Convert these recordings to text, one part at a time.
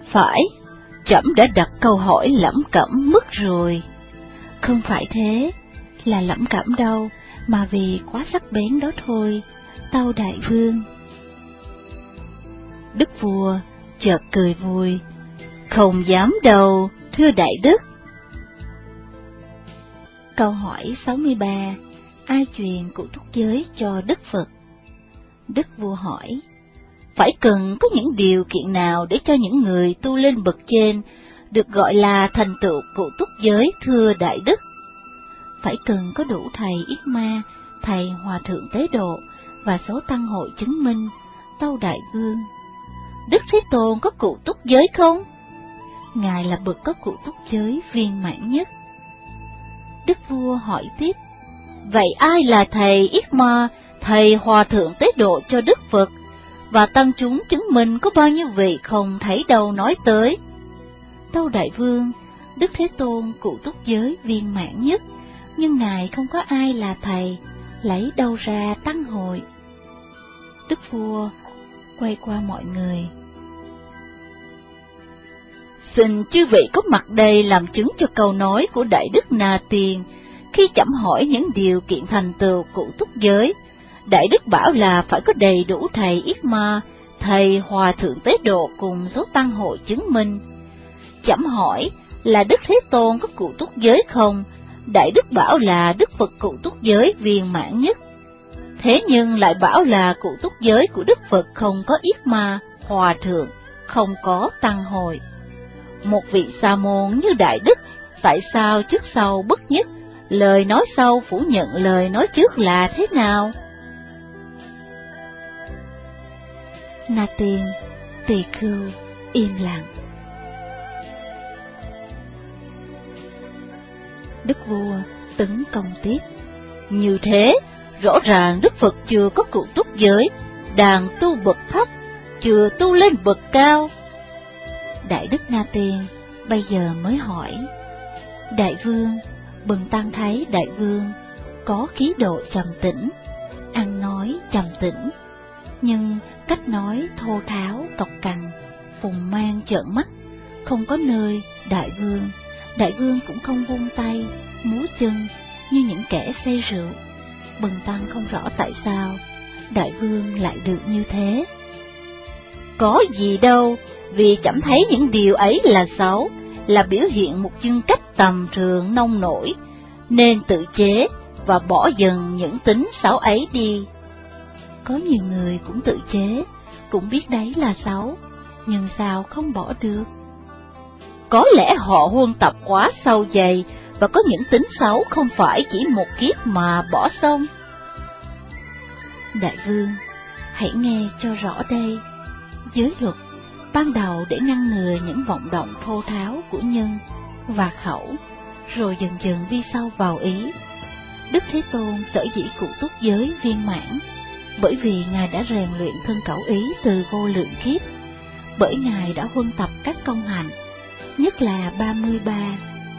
Phải, trẫm đã đặt câu hỏi lẩm cẩm mất rồi. Không phải thế, là lẩm cẩm đâu, mà vì quá sắc bén đó thôi, tâu đại vương. Đức vua chợt cười vui. Không dám đâu, thưa đại đức. Câu hỏi 63. Ai truyền cụ thúc giới cho Đức Phật? Đức vua hỏi. Phải cần có những điều kiện nào để cho những người tu lên bậc trên được gọi là thành tựu cụ túc giới, thưa đại đức? Phải cần có đủ thầy Yết Ma, thầy Hòa Thượng Tế Độ và số tăng hội chứng minh, tâu đại vương. Đức Thế Tôn có cụ túc giới không? Ngài là bậc có cụ túc giới viên mãn nhất. Đức vua hỏi tiếp. Vậy ai là thầy Yết Ma, thầy Hòa Thượng Tế Độ cho Đức Phật? Và tăng chúng chứng minh có bao nhiêu vị không thấy đâu nói tới? Tâu đại vương, Đức Thế Tôn cụ túc giới viên mãn nhất, nhưng Ngài không có ai là thầy, lấy đâu ra tăng hội? Đức vua quay qua mọi người. Xin chư vị có mặt đây làm chứng cho câu nói của Đại Đức Na Tiên. Khi trẫm hỏi những điều kiện thành tựu cụ túc giới, Đại Đức bảo là phải có đầy đủ thầy Yết Ma, thầy Hòa Thượng Tế Độ cùng số tăng hội chứng minh. Trẫm hỏi là Đức Thế Tôn có cụ túc giới không? Đại Đức bảo là Đức Phật cụ túc giới viên mãn nhất. Thế nhưng lại bảo là cụ túc giới của Đức Phật không có Yết Ma, Hòa Thượng, không có tăng hội. Một vị sa môn như Đại Đức, tại sao trước sau bất nhất, lời nói sau phủ nhận lời nói trước là thế nào? Na Tiên, Tỳ Khưu im lặng. Đức vua tấn công tiếp. Như thế, rõ ràng Đức Phật chưa có cụ túc giới, đang tu bậc thấp, chưa tu lên bậc cao. Đại Đức Na Tiên bây giờ mới hỏi. Đại vương, bần tăng thấy đại vương có khí độ trầm tĩnh, ăn nói trầm tĩnh, nhưng cách nói thô tháo, cộc cằn, phùng mang trợn mắt, không có nơi đại vương cũng không vung tay, múa chân như những kẻ say rượu. Bần tăng không rõ tại sao đại vương lại được như thế. Có gì đâu, vì trẫm thấy những điều ấy là xấu, là biểu hiện một nhân cách tầm thường nông nổi, nên tự chế và bỏ dần những tính xấu ấy đi. Có nhiều người cũng tự chế, cũng biết đấy là xấu, nhưng sao không bỏ được? Có lẽ họ huân tập quá sâu dày, và có những tính xấu không phải chỉ một kiếp mà bỏ xong. Đại vương, hãy nghe cho rõ đây. Giới luật ban đầu để ngăn ngừa những vọng động thô tháo của nhân và khẩu, rồi dần dần đi sâu vào ý. Đức Thế Tôn sở dĩ cụ túc giới viên mãn, bởi vì Ngài đã rèn luyện thân khẩu ý từ vô lượng kiếp, bởi Ngài đã huân tập các công hạnh, nhất là 33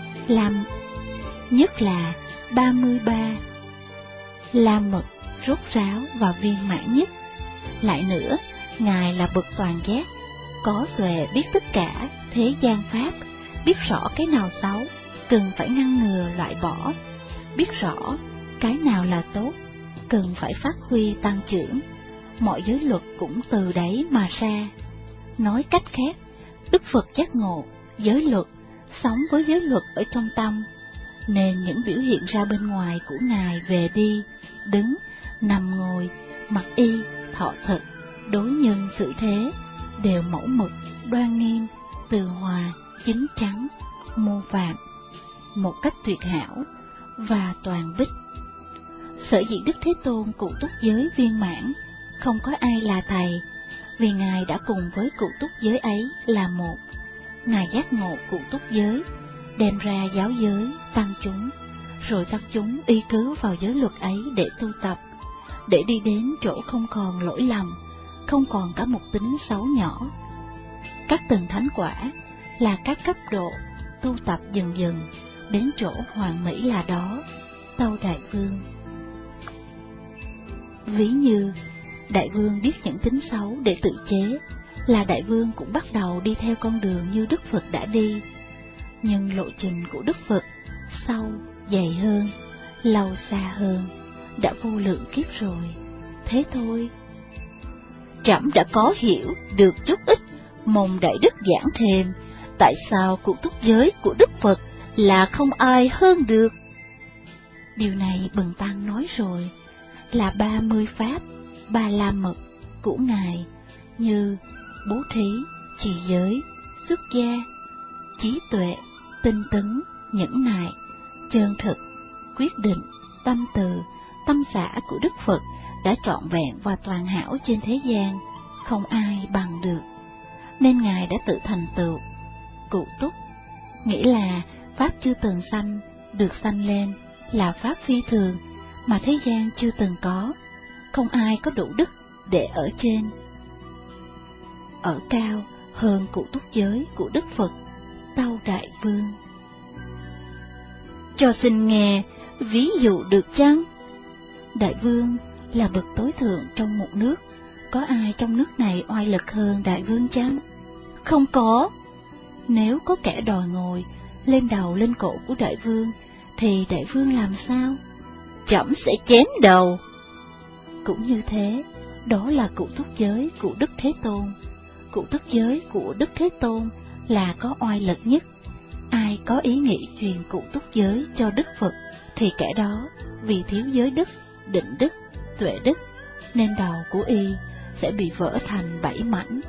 la mật rốt ráo và viên mãn nhất. Lại nữa, Ngài là bậc toàn giác, có tuệ biết tất cả thế gian pháp, biết rõ cái nào xấu, cần phải ngăn ngừa loại bỏ, biết rõ cái nào là tốt, cần phải phát huy tăng trưởng. Mọi giới luật cũng từ đấy mà ra. Nói cách khác, Đức Phật giác ngộ giới luật, sống với giới luật ở trong tâm, nên những biểu hiện ra bên ngoài của Ngài về đi, đứng, nằm ngồi, mặc y, thọ thực, đối nhân xử thế đều mẫu mực, đoan nghiêm, từ hòa, chính chắn, mô phạm, một cách tuyệt hảo và toàn bích. Sở dĩ Đức Thế Tôn cụ túc giới viên mãn, không có ai là thầy, vì Ngài đã cùng với cụ túc giới ấy là một. Ngài giác ngộ cụ túc giới, đem ra giáo giới, tăng chúng, rồi tăng chúng y cứ vào giới luật ấy để tu tập, để đi đến chỗ không còn lỗi lầm, không còn cả một tính xấu nhỏ. Các tầng thánh quả là các cấp độ tu tập dần dần đến chỗ hoàn mỹ là đó, tâu đại vương. Ví như đại vương biết những tính xấu để tự chế, là Đại Vương cũng bắt đầu đi theo con đường như Đức Phật đã đi. Nhưng lộ trình của Đức Phật sâu, dày hơn, lâu xa hơn, đã vô lượng kiếp rồi. Thế thôi. Trẫm đã có hiểu được chút ít, mong Đại Đức giảng thêm, tại sao cụ túc giới của Đức Phật là không ai hơn được? Điều này Bần Tăng nói rồi, là 30 pháp, 3 la mật của Ngài, như bố thí, trì giới, xuất gia, trí tuệ, tinh tấn, nhẫn nại, chân thực, quyết định, tâm từ, tâm xả của Đức Phật đã trọn vẹn và toàn hảo trên thế gian, không ai bằng được. Nên Ngài đã tự thành tựu cụ túc, nghĩa là pháp chưa từng sanh, được sanh lên, là pháp phi thường mà thế gian chưa từng có, không ai có đủ đức để ở trên, ở cao hơn cụ túc giới của Đức Phật, Tâu Đại Vương. Cho xin nghe ví dụ được chăng? Đại Vương là bậc tối thượng trong một nước, có ai trong nước này oai lực hơn Đại Vương chăng? Không có. Nếu có kẻ đòi ngồi lên đầu lên cổ của Đại Vương, thì Đại Vương làm sao? Trẫm sẽ chém đầu. Cũng như thế, đó là cụ túc giới của Đức Thế Tôn. Cụ túc giới của Đức Thế Tôn là có oai lực nhất. Ai có ý nghĩ truyền cụ túc giới cho Đức Phật, thì kẻ đó vì thiếu giới đức, định đức, tuệ đức, nên đầu của y sẽ bị vỡ thành 7 mảnh.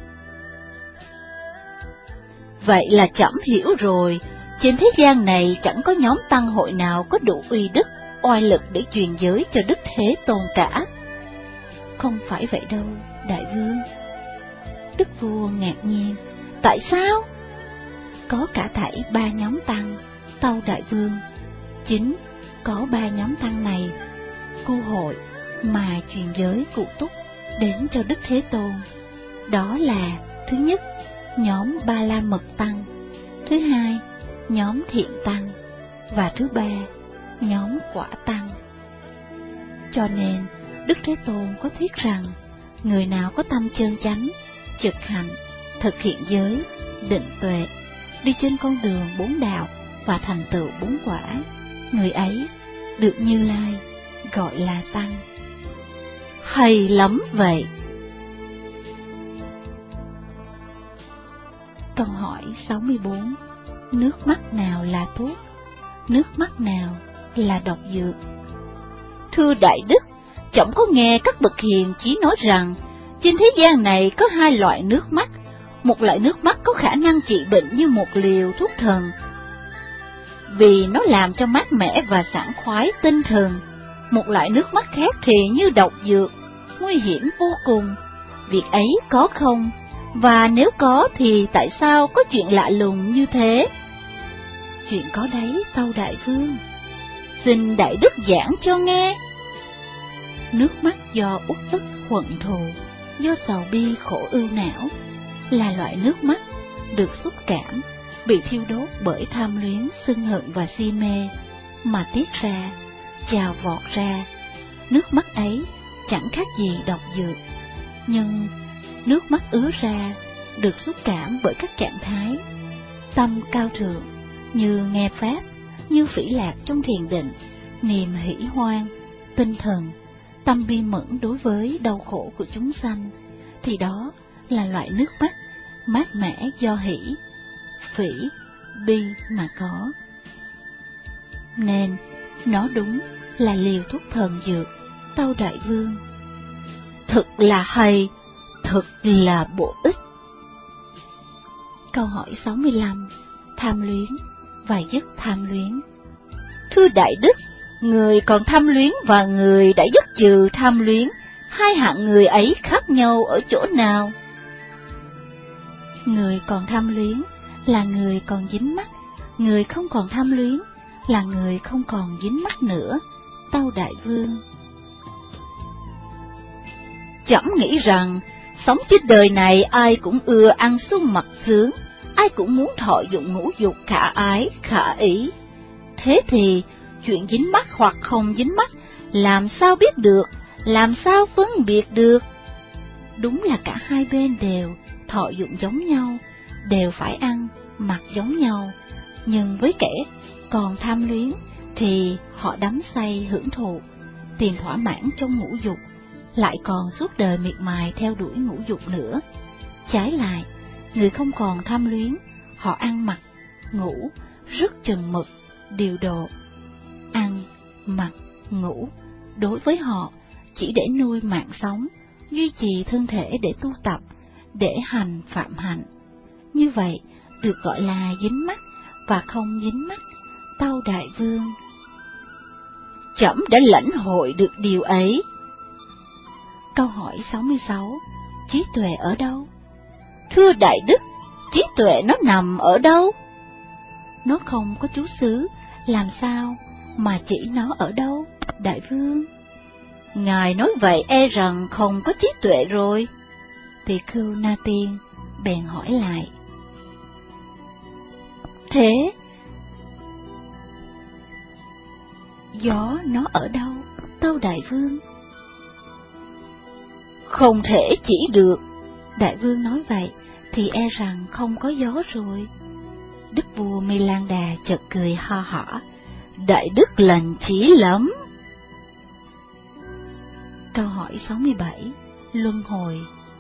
Vậy là trẫm hiểu rồi. Trên thế gian này chẳng có nhóm tăng hội nào có đủ uy đức, oai lực để truyền giới cho Đức Thế Tôn cả. Không phải vậy đâu, Đại Vương. Đức vua ngạc nhiên. Tại sao? Có cả thảy 3 nhóm tăng, Tâu Đại Vương. Chính có 3 nhóm tăng này, cu hội mà truyền giới cụ túc đến cho Đức Thế Tôn. Đó là thứ nhất, nhóm Ba La Mật Tăng; thứ hai, nhóm Thiện Tăng; và thứ ba, nhóm Quả Tăng. Cho nên Đức Thế Tôn có thuyết rằng, người nào có tâm chân chánh, trực hạnh, thực hiện giới, định tuệ, đi trên con đường 4 đạo và thành tựu 4 quả, người ấy được Như Lai gọi là tăng. Hay lắm vậy. Câu hỏi 64. Nước mắt nào là thuốc? Nước mắt nào là độc dược? Thưa Đại Đức, trẫm có nghe các bậc hiền chí nói rằng, trên thế gian này có 2 loại nước mắt. Một loại nước mắt có khả năng trị bệnh như một liều thuốc thần, vì nó làm cho mát mẻ và sảng khoái tinh thần. Một loại nước mắt khác thì như độc dược, nguy hiểm vô cùng. Việc ấy có không? Và nếu có thì tại sao có chuyện lạ lùng như thế? Chuyện có đấy, Tâu Đại Vương. Xin Đại Đức giảng cho nghe. Nước mắt do uất ức hận thù, do sầu bi khổ ưu não, là loại nước mắt được xúc cảm, bị thiêu đốt bởi tham luyến, sân hận và si mê, mà tiết ra, trào vọt ra. Nước mắt ấy chẳng khác gì độc dược. Nhưng nước mắt ứa ra được xúc cảm bởi các trạng thái tâm cao thượng, như nghe pháp, như phỉ lạc trong thiền định, niềm hỷ hoan, tinh thần, tâm bi mẫn đối với đau khổ của chúng sanh, thì đó là loại nước mắt mát mẻ do hỷ, phỉ, bi mà có. Nên nó đúng là liều thuốc thần dược, Tâu Đại Vương. Thật là hay, thật là bổ ích. Câu hỏi 65. Tham luyến và dứt tham luyến. Thưa Đại Đức, người còn tham luyến và người đã dứt trừ tham luyến, 2 hạng người ấy khác nhau ở chỗ nào? Người còn tham luyến là người còn dính mắc, người không còn tham luyến là người không còn dính mắc nữa, Tâu Đại Vương. Trẫm nghĩ rằng sống trên đời này ai cũng ưa ăn sung mặc sướng, ai cũng muốn thọ dụng ngũ dục khả ái, khả ý. Thế thì chuyện dính mắc hoặc không dính mắc làm sao biết được, làm sao phân biệt được? Đúng là cả hai bên đều thọ dụng giống nhau, đều phải ăn, mặc giống nhau. Nhưng với kẻ còn tham luyến thì họ đắm say hưởng thụ, tìm thỏa mãn trong ngũ dục, lại còn suốt đời miệt mài theo đuổi ngũ dục nữa. Trái lại, người không còn tham luyến, họ ăn mặc, ngủ, rất chừng mực, điều độ. Ăn, mặc, ngủ, đối với họ chỉ để nuôi mạng sống, duy trì thân thể để tu tập, để hành phạm hạnh. Như vậy được gọi là dính mắc và không dính mắc, tâu đại vương. Trẫm đã lãnh hội được điều ấy. Câu hỏi 66. Trí tuệ ở đâu? Thưa đại đức, trí tuệ nó nằm ở đâu? Nó không có trú xứ, làm sao mà chỉ nó ở đâu, đại vương? Ngài nói vậy e rằng không có trí tuệ rồi. Tỳ Khưu Na Tiên bèn hỏi lại. Thế gió nó ở đâu, tâu đại vương? Không thể chỉ được. Đại vương nói vậy thì e rằng không có gió rồi. Đức vua Mi Lan Đà chợt cười ho hỏ. Đại đức lành trí lắm. Câu hỏi 67. Luân hồi.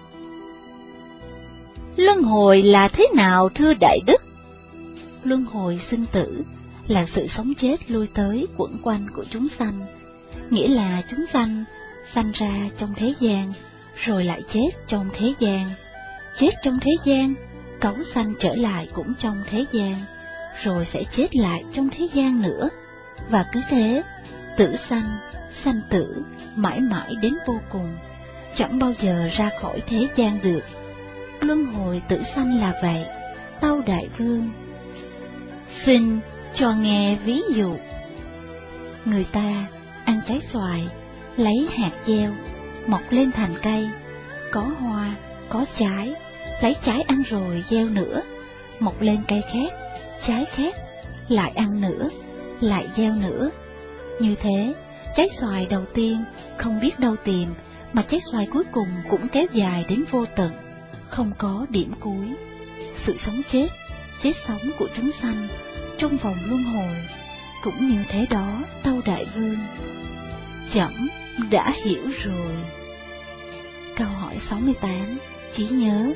Luân hồi là thế nào thưa đại đức? Luân hồi sinh tử là sự sống chết lui tới quẩn quanh của chúng sanh, nghĩa là chúng sanh ra trong thế gian, rồi lại chết trong thế gian, chết trong thế gian, cấu sanh trở lại cũng trong thế gian, rồi sẽ chết lại trong thế gian nữa, và cứ thế, tử sanh, sanh tử, mãi mãi đến vô cùng, chẳng bao giờ ra khỏi thế gian được. Luân hồi tử sanh là vậy, tâu đại vương. Xin cho nghe ví dụ. Người ta ăn trái xoài, lấy hạt gieo, mọc lên thành cây, có hoa, có trái, lấy trái ăn rồi gieo nữa, mọc lên cây khác, trái khác, lại ăn nữa, lại gieo nữa. Như thế, trái xoài đầu tiên không biết đâu tìm, mà trái xoài cuối cùng cũng kéo dài đến vô tận, không có điểm cuối. Sự sống chết, chết sống của chúng sanh trong vòng luân hồi cũng như thế đó, tâu đại vương. Trẫm đã hiểu rồi. Câu hỏi 68. Trí nhớ.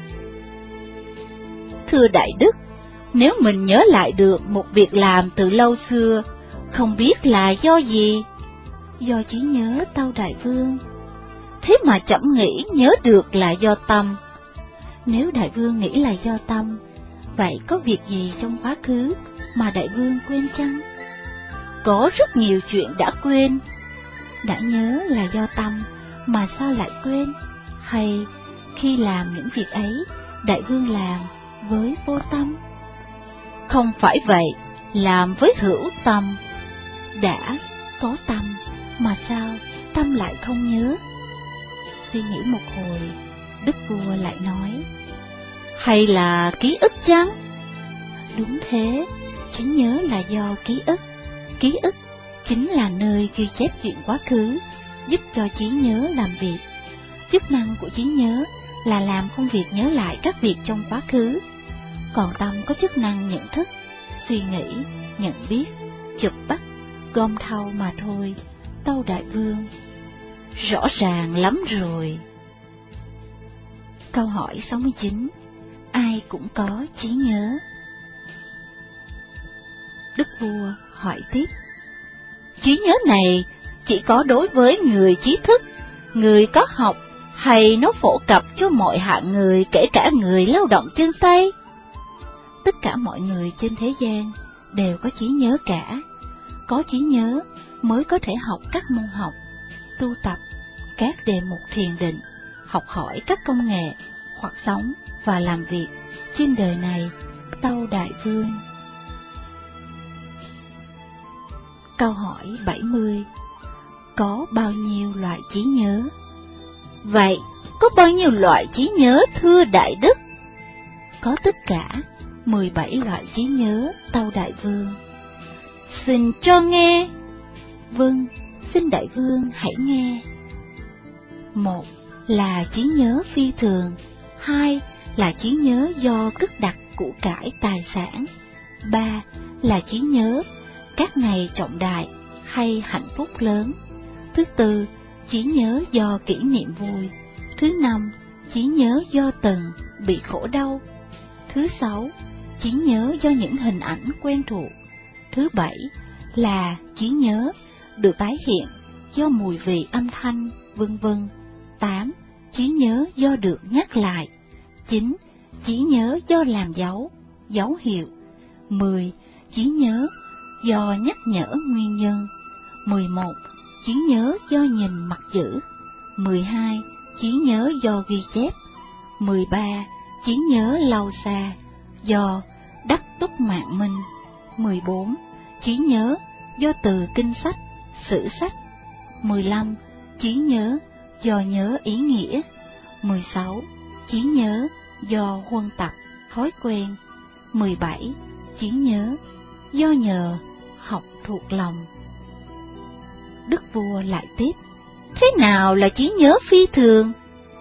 Thưa đại đức, nếu mình nhớ lại được một việc làm từ lâu xưa, không biết là do gì? Do trí nhớ, tâu đại vương. Thế mà trẫm nghĩ nhớ được là do tâm. Nếu đại vương nghĩ là do tâm, vậy có việc gì trong quá khứ mà đại vương quên chăng? Có rất nhiều chuyện đã quên. Đã nhớ là do tâm, mà sao lại quên? Hay khi làm những việc ấy, đại vương làm với vô tâm? Không phải vậy, làm với hữu tâm. Đã có tâm, mà sao tâm lại không nhớ? Suy nghĩ một hồi, đức vua lại nói. Hay là ký ức chăng? Đúng thế, trí nhớ là do ký ức. Ký ức chính là nơi ghi chép chuyện quá khứ, giúp cho trí nhớ làm việc. Chức năng của trí nhớ là làm công việc nhớ lại các việc trong quá khứ. Còn tâm có chức năng nhận thức, suy nghĩ, nhận biết, chụp bắt, gom thâu mà thôi, tâu đại vương. Rõ ràng lắm rồi. Câu hỏi 69. Ai cũng có trí nhớ. Đức vua hỏi tiếp. Trí nhớ này chỉ có đối với người trí thức, người có học, hay nó phổ cập cho mọi hạng người, kể cả người lao động chân tay? Tất cả mọi người trên thế gian đều có trí nhớ cả. Có trí nhớ mới có thể học các môn học, tu tập các đề mục thiền định, học hỏi các công nghệ, hoặc sống và làm việc trên đời này, tâu đại vương. Câu hỏi 70. Có bao nhiêu loại trí nhớ? Vậy, có bao nhiêu loại trí nhớ thưa đại đức? Có tất cả 17 loại trí nhớ, tâu đại vương. Xin cho nghe. Vâng, xin đại vương hãy nghe. 1. là trí nhớ phi thường. 2 là trí nhớ do cất đặt của cải tài sản. 3 là trí nhớ các ngày trọng đại hay hạnh phúc lớn. Thứ tư, trí nhớ do kỷ niệm vui. Thứ năm, trí nhớ do từng bị khổ đau. Thứ sáu, trí nhớ do những hình ảnh quen thuộc. Thứ bảy là trí nhớ được tái hiện do mùi vị âm thanh, vân vân. 8. Trí nhớ do được nhắc lại. 9. Trí nhớ do làm dấu, dấu hiệu. 10. Trí nhớ do nhắc nhở nguyên nhân. 11. Trí nhớ do nhìn mặt chữ. 12. Trí nhớ do ghi chép. 13. Trí nhớ lâu xa do đắc túc mạng minh. 14. Trí nhớ do từ kinh sách, sử sách. 15. Trí nhớ do nhớ ý nghĩa. 16. Trí nhớ do huân tập, thói quen. 17. Trí nhớ do nhờ học thuộc lòng. Đức vua lại tiếp: Thế nào là trí nhớ phi thường?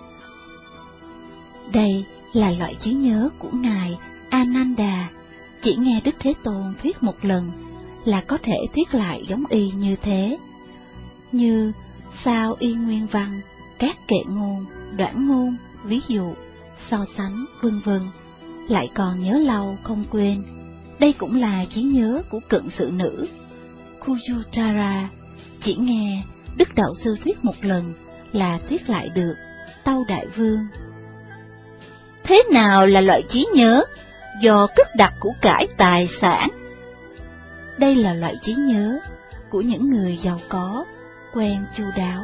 Đây là loại trí nhớ của Ngài Ananda. Chỉ nghe Đức Thế Tôn thuyết một lần là có thể thuyết lại giống y như thế. Như sao y nguyên văn, các kệ ngôn, đoạn ngôn, ví dụ, so sánh, vân vân, lại còn nhớ lâu không quên. Đây cũng là trí nhớ của cận sự nữ Kujutara. Chỉ nghe Đức Đạo Sư thuyết một lần là thuyết lại được. Tâu Đại Vương: Thế nào là loại trí nhớ do cất đặt của cải tài sản? Đây là loại trí nhớ của những người giàu có, quen chu đáo,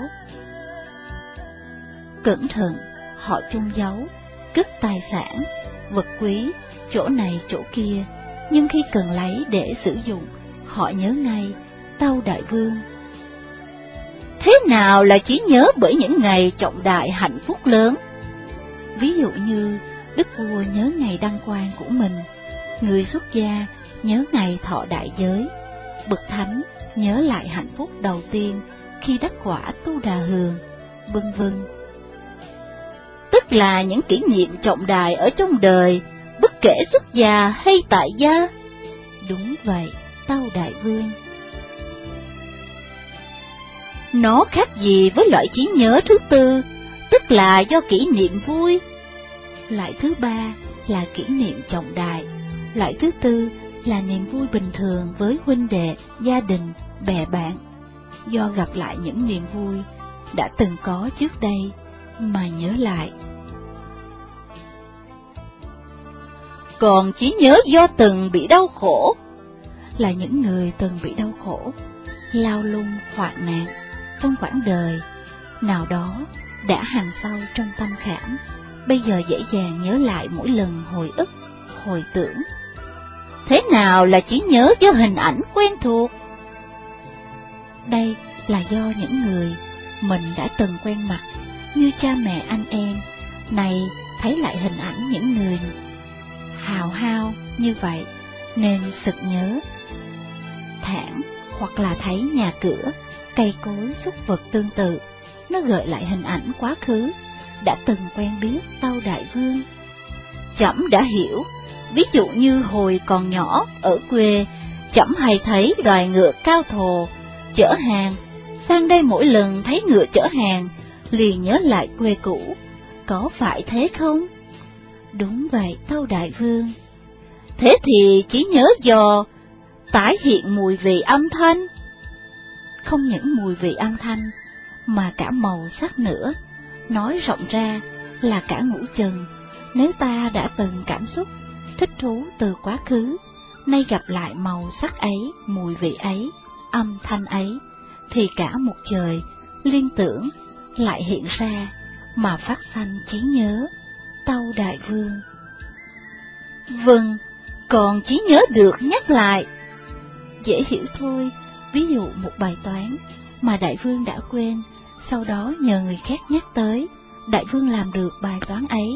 cẩn thận, họ chôn giấu, cất tài sản, vật quý, chỗ này chỗ kia, nhưng khi cần lấy để sử dụng, họ nhớ ngay. Tâu Đại Vương: Thế nào là trí nhớ bởi những ngày trọng đại hạnh phúc lớn? Ví dụ như Đức Vua nhớ ngày đăng quang của mình, người xuất gia nhớ ngày thọ đại giới, bậc thánh nhớ lại hạnh phúc đầu tiên khi đắc quả Tu Đà Hường, vân vân. Tức là những kỷ niệm trọng đại ở trong đời, bất kể xuất gia hay tại gia. Đúng vậy, Tâu Đại Vương. Nó khác gì với loại trí nhớ thứ tư, tức là do kỷ niệm vui? Loại thứ ba là kỷ niệm trọng đại. Loại thứ tư là niềm vui bình thường với huynh đệ, gia đình, bè bạn, do gặp lại những niềm vui đã từng có trước đây mà nhớ lại. Còn trí nhớ do từng bị đau khổ là những người từng bị đau khổ, lao lung, hoạn nạn trong quãng đời nào đó đã hằn sâu trong tâm khảm, bây giờ dễ dàng nhớ lại mỗi lần hồi ức, hồi tưởng. Thế nào là trí nhớ do hình ảnh quen thuộc? Đây là do những người mình đã từng quen mặt, như cha mẹ, anh em, này thấy lại hình ảnh những người hào hao như vậy nên sực nhớ. Thảm, hoặc là thấy nhà cửa, cây cối, súc vật tương tự, nó gợi lại hình ảnh quá khứ đã từng quen biết. Tâu Đại Vương: Trẫm đã hiểu. Ví dụ như hồi còn nhỏ ở quê, trẫm hay thấy đoàn ngựa cao thồ chở hàng, sang đây mỗi lần thấy ngựa chở hàng liền nhớ lại quê cũ, có phải thế không? Đúng vậy, Tâu Đại Vương. Thế thì trí nhớ do tái hiện mùi vị âm thanh? Không những mùi vị âm thanh mà cả màu sắc nữa. Nói rộng ra là cả ngũ trần. Nếu ta đã từng cảm xúc thích thú từ quá khứ, nay gặp lại màu sắc ấy, mùi vị ấy, âm thanh ấy, thì cả một trời liên tưởng lại hiện ra mà phát sanh trí nhớ. Tâu Đại Vương: Vâng, còn trí nhớ được nhắc lại? Dễ hiểu thôi. Ví dụ một bài toán mà Đại Vương đã quên, sau đó nhờ người khác nhắc tới, Đại Vương làm được bài toán ấy.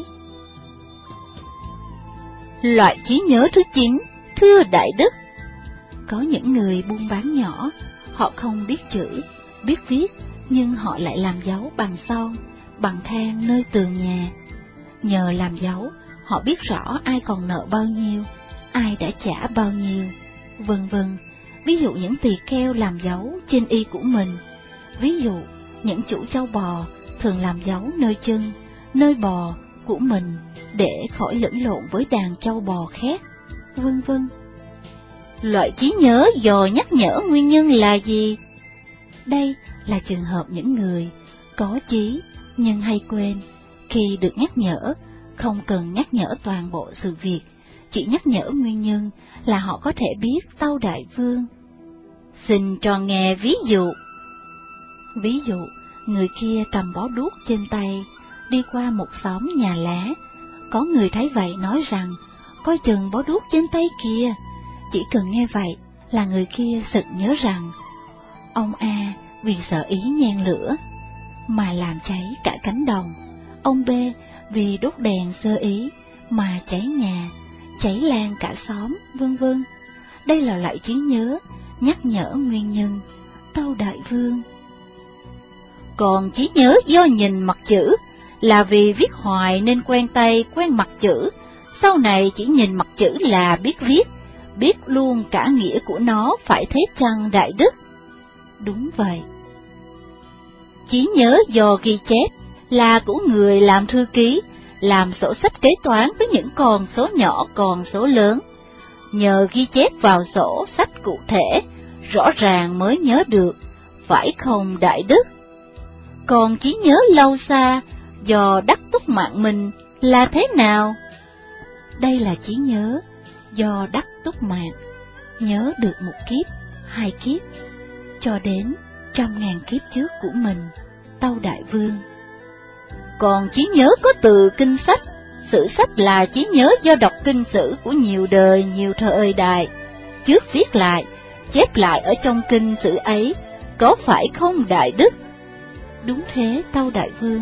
Loại trí nhớ thứ 9, thưa Đại Đức. Có những người buôn bán nhỏ, họ không biết chữ, biết viết, nhưng họ lại làm dấu bằng son, bằng thang nơi tường nhà. Nhờ làm dấu, họ biết rõ ai còn nợ bao nhiêu, ai đã trả bao nhiêu, vân vân. Ví dụ những tỳ kheo làm dấu trên y của mình. Ví dụ những chủ trâu bò thường làm dấu nơi chân, nơi bò của mình để khỏi lẫn lộn với đàn trâu bò khác, vân vân. Loại trí nhớ dò nhắc nhở nguyên nhân là gì? Đây là trường hợp những người có trí nhưng hay quên. Khi được nhắc nhở, không cần nhắc nhở toàn bộ sự việc, chỉ nhắc nhở nguyên nhân là họ có thể biết Tâu Đại Vương. Xin cho nghe ví dụ. Ví dụ, người kia cầm bó đuốc trên tay, đi qua một xóm nhà lá. Có người thấy vậy nói rằng, coi chừng bó đuốc trên tay kìa. Chỉ cần nghe vậy là người kia sực nhớ rằng, ông A vì sợ ý nhan lửa mà làm cháy cả cánh đồng. Ông B vì đốt đèn sơ ý mà cháy nhà, cháy lan cả xóm, vân vân. Đây là loại trí nhớ nhắc nhở nguyên nhân, Tâu Đại Vương. Còn trí nhớ do nhìn mặt chữ là vì viết hoài nên quen tay quen mặt chữ, sau này chỉ nhìn mặt chữ là biết viết, biết luôn cả nghĩa của nó, phải thế chăng Đại Đức? Đúng vậy. Trí nhớ do ghi chép là của người làm thư ký, làm sổ sách kế toán với những con số nhỏ con số lớn. Nhờ ghi chép vào sổ sách cụ thể, rõ ràng mới nhớ được, phải không Đại Đức? Còn trí nhớ lâu xa do đắc túc mạng mình là thế nào? Đây là trí nhớ do đắc túc mạng, nhớ được một kiếp, hai kiếp, cho đến 100.000 kiếp trước của mình, Tâu Đại Vương. Còn trí nhớ có từ kinh sách, sử sách là trí nhớ do đọc kinh sử của nhiều đời nhiều thời đại, trước viết lại, chép lại ở trong kinh sử ấy, có phải không Đại Đức? Đúng thế, Tâu Đại Vương.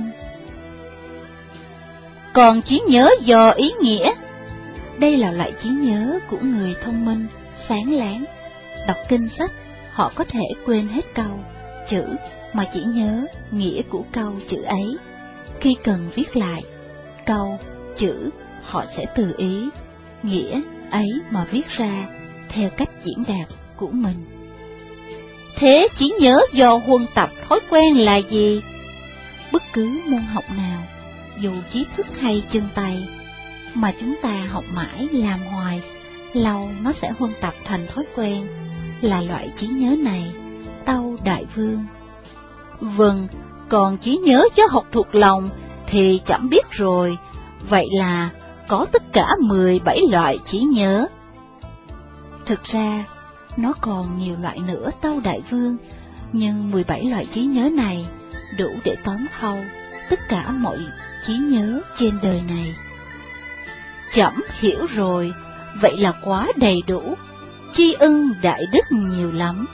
Còn trí nhớ do ý nghĩa. Đây là loại trí nhớ của người thông minh, sáng láng. Đọc kinh sách, họ có thể quên hết câu, chữ mà chỉ nhớ nghĩa của câu chữ ấy. Khi cần viết lại câu, chữ, họ sẽ từ ý nghĩa ấy mà viết ra theo cách diễn đạt của mình. Thế trí nhớ do huân tập thói quen là gì? Bất cứ môn học nào, dù trí thức hay chân tay, mà chúng ta học mãi làm hoài, lâu nó sẽ huân tập thành thói quen, là loại trí nhớ này, Tâu Đại Vương. Vâng, còn trí nhớ do học thuộc lòng thì chẳng biết rồi, vậy là có tất cả 17 loại trí nhớ. Thực ra, nó còn nhiều loại nữa, Tâu Đại Vương, nhưng 17 loại trí nhớ này đủ để tóm thâu tất cả mọi trí nhớ trên đời này. Trẫm hiểu rồi, vậy là quá đầy đủ, tri ân Đại Đức nhiều lắm.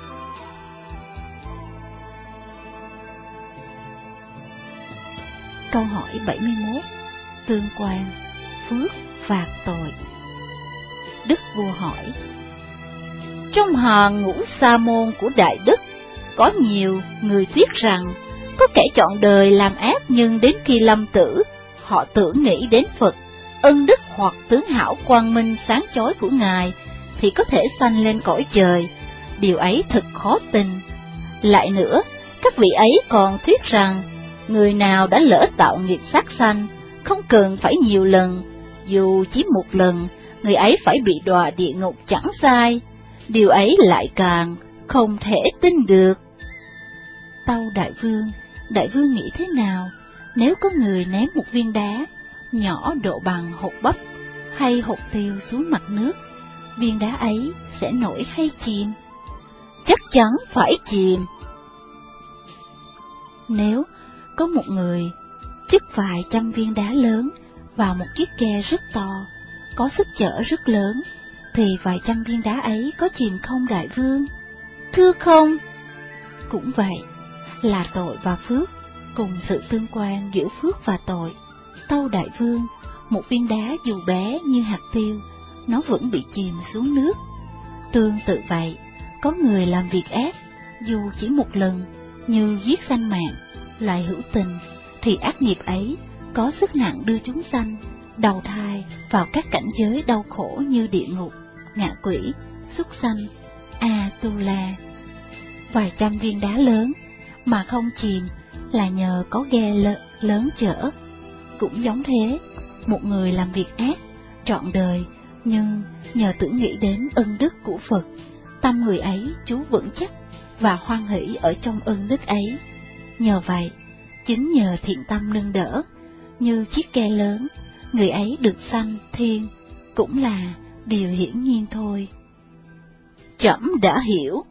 Câu hỏi 71. Tương quan, phước, phạt, tội. Đức vua hỏi: Trong hàng ngũ sa môn của Đại Đức, có nhiều người thuyết rằng có kẻ chọn đời làm ác, nhưng đến khi lâm tử, họ tưởng nghĩ đến Phật, ân đức hoặc tướng hảo quang minh sáng chói của Ngài, thì có thể sanh lên cõi trời. Điều ấy thật khó tin. Lại nữa, các vị ấy còn thuyết rằng người nào đã lỡ tạo nghiệp sát sanh, không cần phải nhiều lần, dù chỉ một lần, người ấy phải bị đọa địa ngục chẳng sai. Điều ấy lại càng không thể tin được. Tâu Đại Vương nghĩ thế nào nếu có người ném một viên đá nhỏ độ bằng hột bắp hay hột tiêu xuống mặt nước, viên đá ấy sẽ nổi hay chìm? Chắc chắn phải chìm. Nếu có một người chất vài trăm viên đá lớn vào một chiếc ghe rất to, có sức chở rất lớn, thì vài trăm viên đá ấy có chìm không Đại Vương? Thưa không. Cũng vậy, là tội và phước cùng sự tương quan giữa phước và tội. Tâu Đại Vương, một viên đá dù bé như hạt tiêu, nó vẫn bị chìm xuống nước. Tương tự vậy, có người làm việc ác, dù chỉ một lần, như giết sanh mạng, loại hữu tình, thì ác nghiệp ấy có sức nặng đưa chúng sanh đầu thai vào các cảnh giới đau khổ như địa ngục, ngạ quỷ, súc sanh, A-tu-la. Vài trăm viên đá lớn mà không chìm là nhờ có ghe lớn chở. Cũng giống thế, một người làm việc ác trọn đời, nhưng nhờ tưởng nghĩ đến ân đức của Phật, tâm người ấy trú vững chắc và hoan hỷ ở trong ân đức ấy. Nhờ vậy, chính nhờ thiện tâm nâng đỡ, như chiếc ghe lớn, người ấy được sanh thiên, cũng là điều hiển nhiên thôi. Trẫm đã hiểu.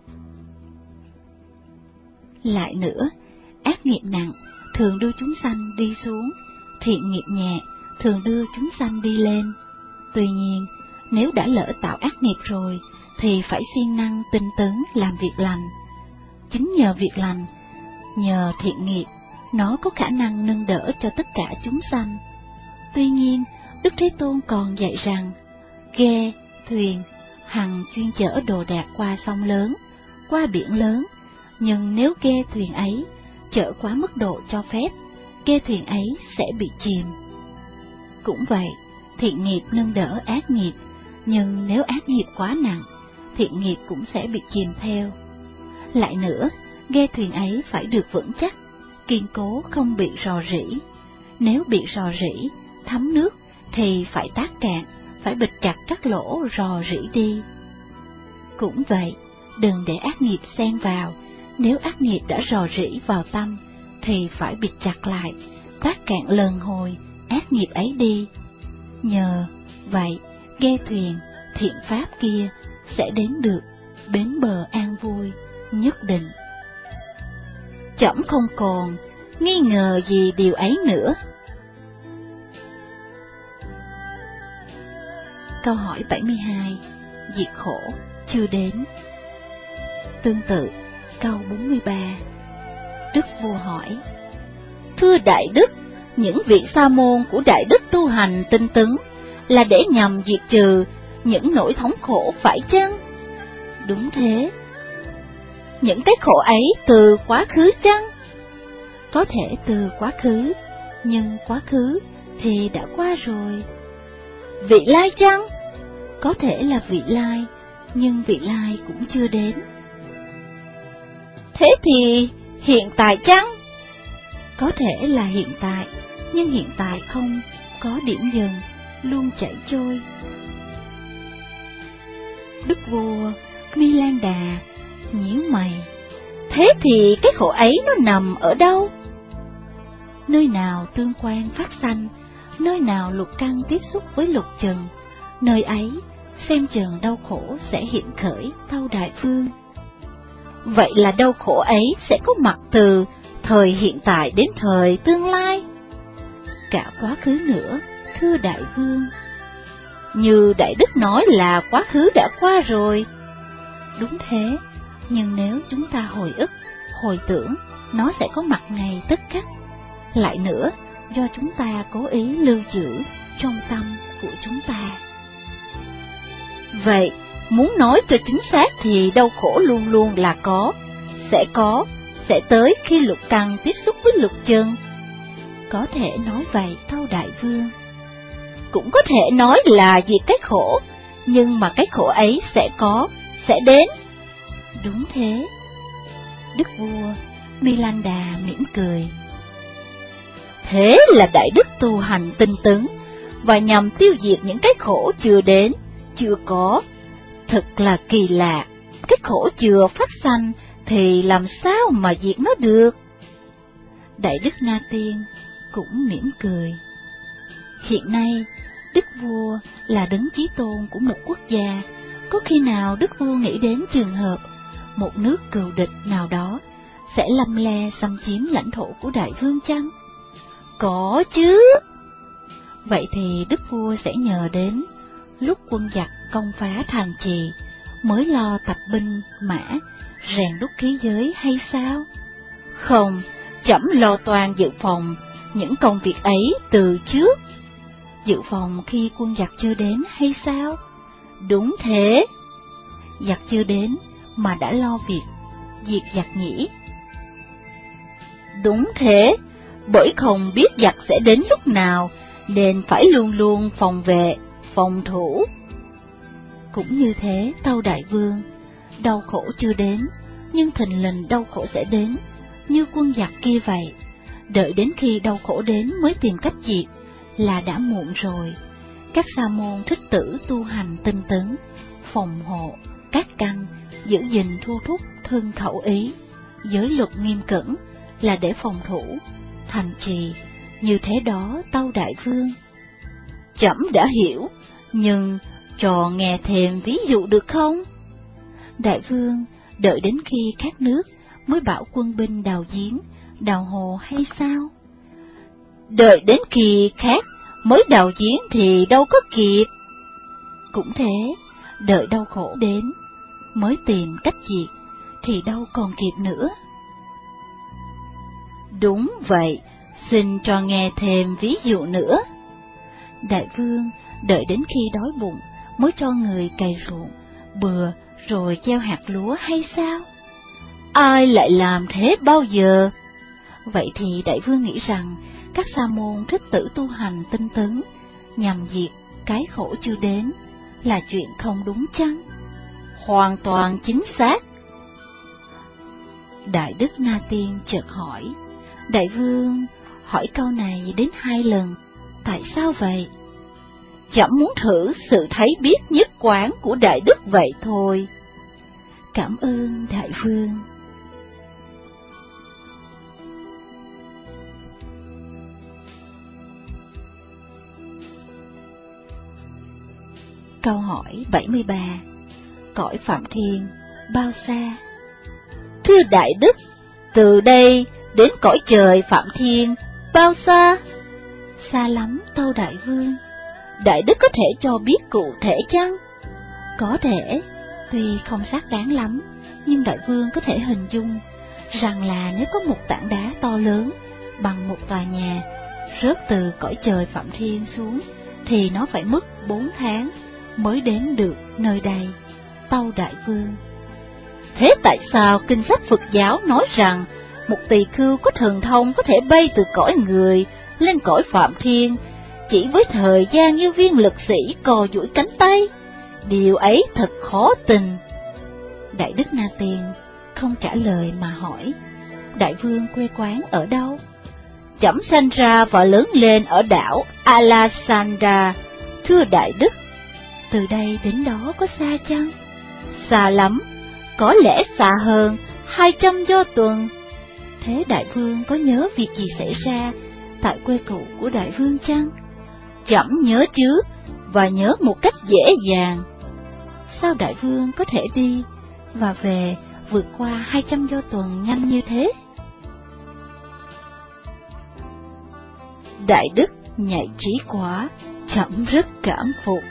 Lại nữa, ác nghiệp nặng thường đưa chúng sanh đi xuống, thiện nghiệp nhẹ thường đưa chúng sanh đi lên. Tuy nhiên, nếu đã lỡ tạo ác nghiệp rồi, thì phải siêng năng tinh tấn làm việc lành. Chính nhờ việc lành, nhờ thiện nghiệp, nó có khả năng nâng đỡ cho tất cả chúng sanh. Tuy nhiên, Đức Thế Tôn còn dạy rằng, ghe, thuyền, hằng chuyên chở đồ đạc qua sông lớn, qua biển lớn, nhưng nếu ghe thuyền ấy chở quá mức độ cho phép, ghe thuyền ấy sẽ bị chìm. Cũng vậy, thiện nghiệp nâng đỡ ác nghiệp, nhưng nếu ác nghiệp quá nặng, thiện nghiệp cũng sẽ bị chìm theo. Lại nữa, ghe thuyền ấy phải được vững chắc, kiên cố không bị rò rỉ. Nếu bị rò rỉ, thấm nước, thì phải tát cạn, phải bịt chặt các lỗ rò rỉ đi. Cũng vậy, đừng để ác nghiệp xen vào. Nếu ác nghiệp đã rò rỉ vào tâm, thì phải bịt chặt lại, tát cạn lần hồi ác nghiệp ấy đi. Nhờ vậy, ghe thuyền thiện pháp kia sẽ đến được bến bờ an vui nhất định. Trẫm không còn nghi ngờ gì điều ấy nữa. Câu hỏi 72. Diệt khổ chưa đến. Tương tự, câu 43. Đức vua hỏi: Thưa Đại Đức, những vị sa môn của Đại Đức tu hành tinh tấn là để nhằm diệt trừ những nỗi thống khổ phải chăng? Đúng thế. Những cái khổ ấy từ quá khứ chăng? Có thể từ quá khứ, nhưng quá khứ thì đã qua rồi. Vị lai chăng? Có thể là vị lai, nhưng vị lai cũng chưa đến. Thế thì hiện tại chăng? Có thể là hiện tại, nhưng hiện tại không có điểm dừng, luôn chảy trôi. Đức vua Milan-đà nhíu mày. Thế thì cái khổ ấy nó nằm ở đâu? Nơi nào tương quan phát sanh, nơi nào lục căn tiếp xúc với lục trần, nơi ấy xem chừng đau khổ sẽ hiện khởi, tâu đại vương. Vậy là đau khổ ấy sẽ có mặt từ thời hiện tại đến thời tương lai? Cả quá khứ nữa, thưa đại vương. Như Đại Đức nói là quá khứ đã qua rồi. Đúng thế, nhưng nếu chúng ta hồi ức, hồi tưởng, nó sẽ có mặt ngay tức khắc. Lại nữa, do chúng ta cố ý lưu trữ trong tâm của chúng ta. Vậy, muốn nói cho chính xác thì đau khổ luôn luôn là có, sẽ tới khi lục căn tiếp xúc với lục chân. Có thể nói vậy, tâu đại vương. Cũng có thể nói là diệt cái khổ, nhưng mà cái khổ ấy sẽ đến. Đúng thế. Đức vua Milan-đà mỉm cười. Thế là Đại Đức tu hành tinh tấn, và nhằm tiêu diệt những cái khổ chưa đến, chưa có. Thật là kỳ lạ, cái khổ chưa phát sanh thì làm sao mà diệt nó được? Đại Đức Na Tiên cũng mỉm cười. Hiện nay, Đức vua là đấng chí tôn của một quốc gia. Có khi nào Đức vua nghĩ đến trường hợp một nước cừu địch nào đó sẽ lăm le xâm chiếm lãnh thổ của đại vương chăng? Có chứ. Vậy thì Đức vua sẽ nhờ đến lúc quân giặc công phá thành trì mới lo tập binh mã, rèn đúc khí giới hay sao? Không, trẫm lo toan dự phòng những công việc ấy từ trước. Dự phòng khi quân giặc chưa đến hay sao? Đúng thế. Giặc chưa đến mà đã lo việc diệt giặc nhỉ? Đúng thế, bởi không biết giặc sẽ đến lúc nào, nên phải luôn luôn phòng vệ, phòng thủ. Cũng như thế, Tâu Đại Vương, đau khổ chưa đến, nhưng thình lình đau khổ sẽ đến, như quân giặc kia vậy. Đợi đến khi đau khổ đến mới tìm cách diệt là đã muộn rồi. Các sa môn thích tử tu hành tinh tấn, phòng hộ, các căn, giữ gìn thu thúc thân khẩu ý, giới luật nghiêm cẩn là để phòng thủ, thành trì, như thế đó Tâu Đại Vương. Trẫm đã hiểu, nhưng trò nghe thêm ví dụ được không? Đại Vương, đợi đến khi khát nước mới bảo quân binh đào giếng, đào hồ hay sao? Đợi đến khi khát mới đào giếng thì đâu có kịp. Cũng thế, đợi đau khổ đến mới tìm cách diệt thì đâu còn kịp nữa. Đúng vậy, xin cho nghe thêm ví dụ nữa. Đại Vương, đợi đến khi đói bụng mới cho người cày ruộng, bừa rồi gieo hạt lúa hay sao? Ai lại làm thế bao giờ? Vậy thì Đại Vương nghĩ rằng các sa môn thích tử tu hành tinh tấn nhằm diệt cái khổ chưa đến là chuyện không đúng chăng? Hoàn toàn chính xác. Đại Đức Na Tiên chợt hỏi, Đại Vương hỏi câu này đến 2 lần, tại sao vậy? Trẫm muốn thử sự thấy biết nhất quán của Đại Đức vậy thôi. Cảm ơn Đại Vương. Câu hỏi 73. Cõi Phạm Thiên bao xa? Thưa Đại Đức, từ đây đến cõi trời Phạm Thiên bao xa? Xa lắm Tâu Đại Vương. Đại Đức có thể cho biết cụ thể chăng? Có thể, tuy không xác đáng lắm, nhưng Đại Vương có thể hình dung rằng là nếu có một tảng đá to lớn bằng một tòa nhà rớt từ cõi trời Phạm Thiên xuống, thì nó phải mất 4 tháng mới đến được nơi đây, Tâu Đại Vương. Thế tại sao kinh sách Phật giáo nói rằng một tỳ khưu có thần thông có thể bay từ cõi người lên cõi Phạm Thiên chỉ với thời gian như viên lực sĩ cò duỗi cánh tay? Điều ấy thật khó tin. Đại Đức Na Tiên không trả lời mà hỏi, Đại Vương quê quán ở đâu? Trẫm sanh ra và lớn lên ở đảo Alasandra, thưa Đại Đức. Từ đây đến đó có xa chăng? Xa lắm, có lẽ xa hơn 200 do tuần. Thế Đại Vương có nhớ việc gì xảy ra tại quê cũ của Đại Vương chăng? Trẫm nhớ chứ, và nhớ một cách dễ dàng. Sao Đại Vương có thể đi và về vượt qua 200 do tuần nhanh như thế? Đại Đức nhạy trí quá, trẫm rất cảm phục.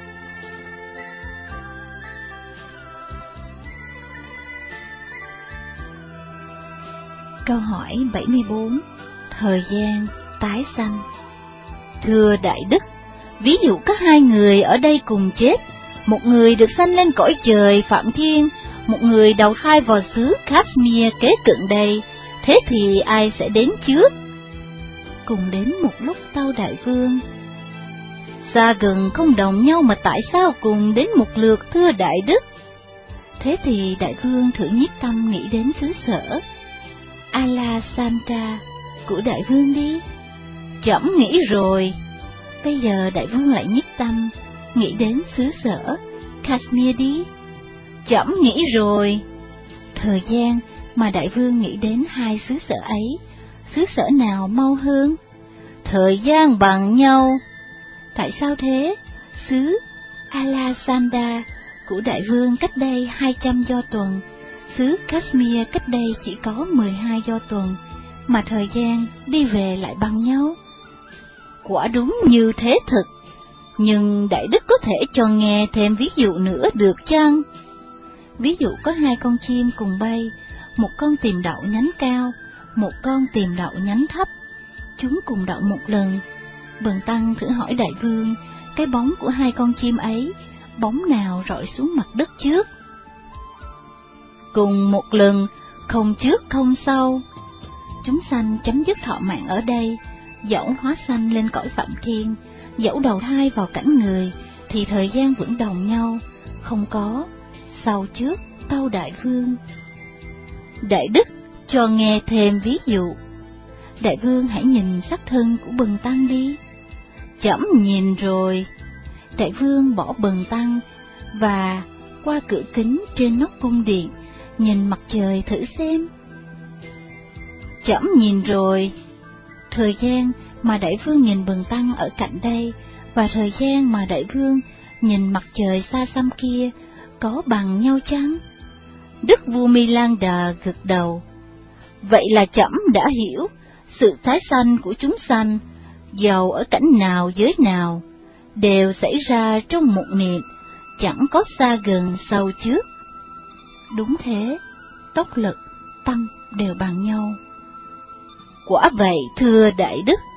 Câu hỏi 74. Thời gian tái sanh. Thưa Đại Đức, ví dụ có 2 người ở đây cùng chết, một người được sanh lên cõi trời Phạm Thiên, một người đầu thai vào xứ Kashmir kế cận đây, thế thì ai sẽ đến trước? Cùng đến một lúc Tâu Đại Vương. Xa gần không đồng nhau mà tại sao cùng đến một lượt, thưa Đại Đức? Thế thì Đại Vương thử nhiếp tâm nghĩ đến xứ sở Alasandra của Đại Vương đi. Trẫm nghĩ rồi. Bây giờ Đại Vương lại nhiếp tâm nghĩ đến xứ sở Kashmir đi. Trẫm nghĩ rồi. Thời gian mà Đại Vương nghĩ đến 2 xứ sở ấy, xứ sở nào mau hơn? Thời gian bằng nhau. Tại sao thế? Xứ Alasandra của Đại Vương cách đây 200 do tuần, xứ Kashmir cách đây chỉ có 12 do tuần, mà thời gian đi về lại bằng nhau. Quả đúng như thế thực, nhưng Đại Đức có thể cho nghe thêm ví dụ nữa được chăng? Ví dụ có 2 con chim cùng bay, một con tìm đậu nhánh cao, một con tìm đậu nhánh thấp. Chúng cùng đậu một lần. Bần tăng thử hỏi Đại Vương, cái bóng của 2 con chim ấy, bóng nào rọi xuống mặt đất trước? Cùng một lần, không trước không sau. chúng sanh chấm dứt thọ mạng ở đây, dẫu hóa sanh lên cõi Phạm Thiên, dẫu đầu thai vào cảnh người, thì thời gian vẫn đồng nhau, không có sau trước. Tâu Đại Vương. Đại Đức cho nghe thêm ví dụ. Đại Vương hãy nhìn sắc thân của Bần Tăng đi. Trẫm nhìn rồi. Đại Vương bỏ Bần Tăng và qua cửa kính trên nóc cung điện, nhìn mặt trời thử xem. Trẫm nhìn rồi. Thời gian mà Đại Vương nhìn Bần Tăng ở cạnh đây và thời gian mà Đại Vương nhìn mặt trời xa xăm kia có bằng nhau chăng? Đức vua Mi Lan Đà gật đầu. Vậy là trẫm đã hiểu sự tái sanh của chúng sanh, dầu ở cảnh nào giới nào, đều xảy ra trong một niệm, chẳng có xa gần sau trước. Đúng thế, tốc lực, tâm đều bằng nhau. Quả vậy thưa Đại Đức.